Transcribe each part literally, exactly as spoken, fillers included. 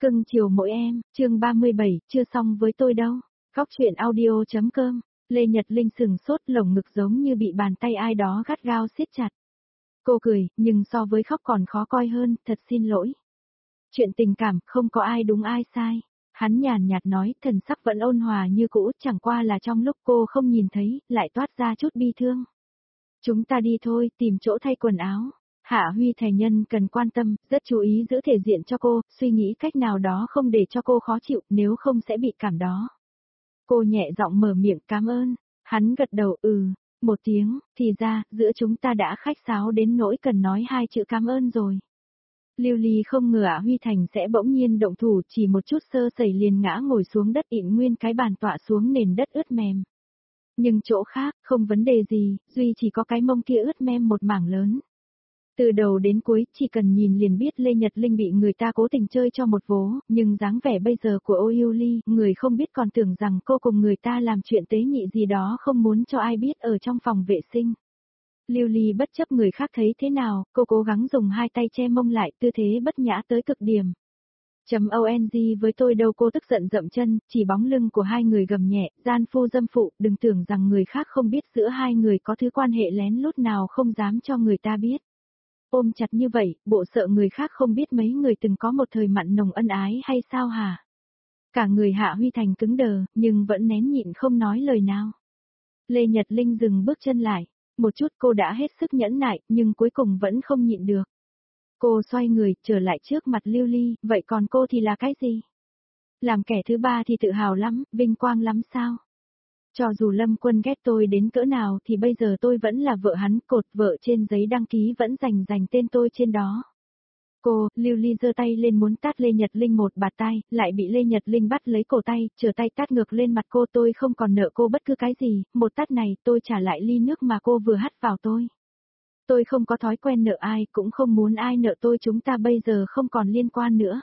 Cưng chiều mỗi em, chương ba mươi bảy, chưa xong với tôi đâu. Góc truyện audio.com, Lê Nhật Linh sừng sốt, lồng ngực giống như bị bàn tay ai đó gắt gao siết chặt. Cô cười, nhưng so với khóc còn khó coi hơn, thật xin lỗi. Chuyện tình cảm, không có ai đúng ai sai. Hắn nhàn nhạt nói, thần sắc vẫn ôn hòa như cũ, chẳng qua là trong lúc cô không nhìn thấy, lại toát ra chút bi thương. Chúng ta đi thôi, tìm chỗ thay quần áo. Hạ Huy thành nhân cần quan tâm, rất chú ý giữ thể diện cho cô, suy nghĩ cách nào đó không để cho cô khó chịu, nếu không sẽ bị cảm đó. Cô nhẹ giọng mở miệng cảm ơn, hắn gật đầu ừ, một tiếng, thì ra, giữa chúng ta đã khách sáo đến nỗi cần nói hai chữ cảm ơn rồi. Lưu Ly không ngờ Hạ Huy Thành sẽ bỗng nhiên động thủ, chỉ một chút sơ sẩy liền ngã ngồi xuống đất, ịn nguyên cái bàn tọa xuống nền đất ướt mềm. Nhưng chỗ khác, không vấn đề gì, duy chỉ có cái mông kia ướt mem một mảng lớn. Từ đầu đến cuối, chỉ cần nhìn liền biết Lê Nhật Linh bị người ta cố tình chơi cho một vố, nhưng dáng vẻ bây giờ của Ô Yêu Ly, người không biết còn tưởng rằng cô cùng người ta làm chuyện tế nhị gì đó không muốn cho ai biết ở trong phòng vệ sinh. Lưu Ly bất chấp người khác thấy thế nào, cô cố gắng dùng hai tay che mông lại, tư thế bất nhã tới cực điểm. Chấm O N G với tôi đâu, cô tức giận dậm chân, chỉ bóng lưng của hai người gầm nhẹ, gian phu dâm phụ, đừng tưởng rằng người khác không biết giữa hai người có thứ quan hệ lén lút nào không dám cho người ta biết. Ôm chặt như vậy, bộ sợ người khác không biết mấy người từng có một thời mặn nồng ân ái hay sao hả? Cả người Hạ Huy Thành cứng đờ, nhưng vẫn nén nhịn không nói lời nào. Lê Nhật Linh dừng bước chân lại, một chút cô đã hết sức nhẫn nại, nhưng cuối cùng vẫn không nhịn được. Cô xoay người, trở lại trước mặt Lưu Ly, vậy còn cô thì là cái gì? Làm kẻ thứ ba thì tự hào lắm, vinh quang lắm sao? Cho dù Lâm Quân ghét tôi đến cỡ nào thì bây giờ tôi vẫn là vợ hắn, cột vợ trên giấy đăng ký vẫn dành dành tên tôi trên đó. Cô, Lưu Ly giơ tay lên muốn tát Lê Nhật Linh một bạt tai, lại bị Lê Nhật Linh bắt lấy cổ tay, trở tay tát ngược lên mặt cô. Tôi không còn nợ cô bất cứ cái gì, một tát này tôi trả lại ly nước mà cô vừa hắt vào tôi. Tôi không có thói quen nợ ai, cũng không muốn ai nợ tôi, chúng ta bây giờ không còn liên quan nữa.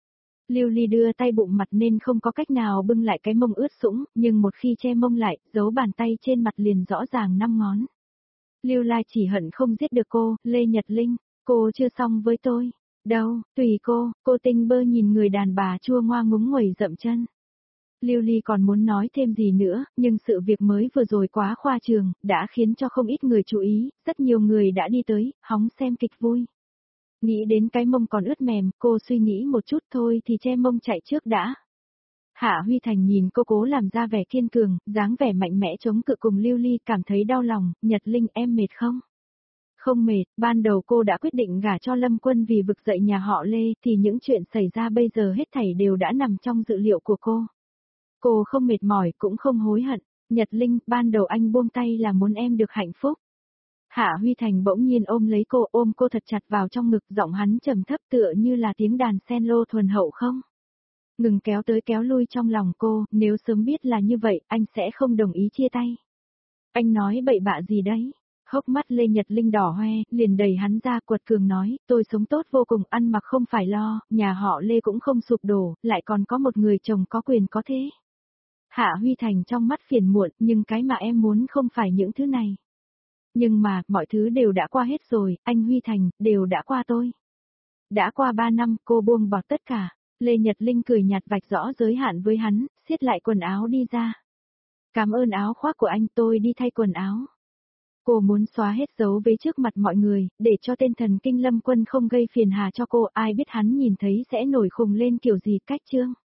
Lưu Ly đưa tay bụng mặt nên không có cách nào bưng lại cái mông ướt sũng, nhưng một khi che mông lại, dấu bàn tay trên mặt liền rõ ràng năm ngón. Lưu Lai chỉ hận không giết được cô, Lê Nhật Linh, cô chưa xong với tôi. Đâu, tùy cô, cô tinh bơ nhìn người đàn bà chua ngoa ngúng nguẩy dậm chân. Lưu Ly còn muốn nói thêm gì nữa, nhưng sự việc mới vừa rồi quá khoa trương, đã khiến cho không ít người chú ý, rất nhiều người đã đi tới, hóng xem kịch vui. Nghĩ đến cái mông còn ướt mềm, cô suy nghĩ một chút thôi thì che mông chạy trước đã. Hạ Huy Thành nhìn cô cố làm ra vẻ kiên cường, dáng vẻ mạnh mẽ chống cự cùng Lưu Ly, cảm thấy đau lòng. Nhật Linh, em mệt không? Không mệt, ban đầu cô đã quyết định gả cho Lâm Quân vì vực dậy nhà họ Lê, thì những chuyện xảy ra bây giờ hết thảy đều đã nằm trong dự liệu của cô. Cô không mệt mỏi, cũng không hối hận. Nhật Linh, ban đầu anh buông tay là muốn em được hạnh phúc. Hạ Huy Thành bỗng nhiên ôm lấy cô, ôm cô thật chặt vào trong ngực, giọng hắn trầm thấp tựa như là tiếng đàn cello thuần hậu không. Ngừng kéo tới kéo lui trong lòng cô, nếu sớm biết là như vậy, anh sẽ không đồng ý chia tay. Anh nói bậy bạ gì đấy? Hốc mắt Lê Nhật Linh đỏ hoe, liền đẩy hắn ra, quật cường nói, tôi sống tốt vô cùng, ăn mặc không phải lo, nhà họ Lê cũng không sụp đổ, lại còn có một người chồng có quyền có thế. Hạ Huy Thành trong mắt phiền muộn, nhưng cái mà em muốn không phải những thứ này. Nhưng mà, mọi thứ đều đã qua hết rồi, anh Huy Thành, đều đã qua tôi. Đã qua ba năm, cô buông bỏ tất cả. Lê Nhật Linh cười nhạt vạch rõ giới hạn với hắn, siết lại quần áo đi ra. Cảm ơn áo khoác của anh, tôi đi thay quần áo. Cô muốn xóa hết dấu vết trước mặt mọi người, để cho tên thần kinh Lâm Quân không gây phiền hà cho cô, ai biết hắn nhìn thấy sẽ nổi khùng lên kiểu gì. Cách chương.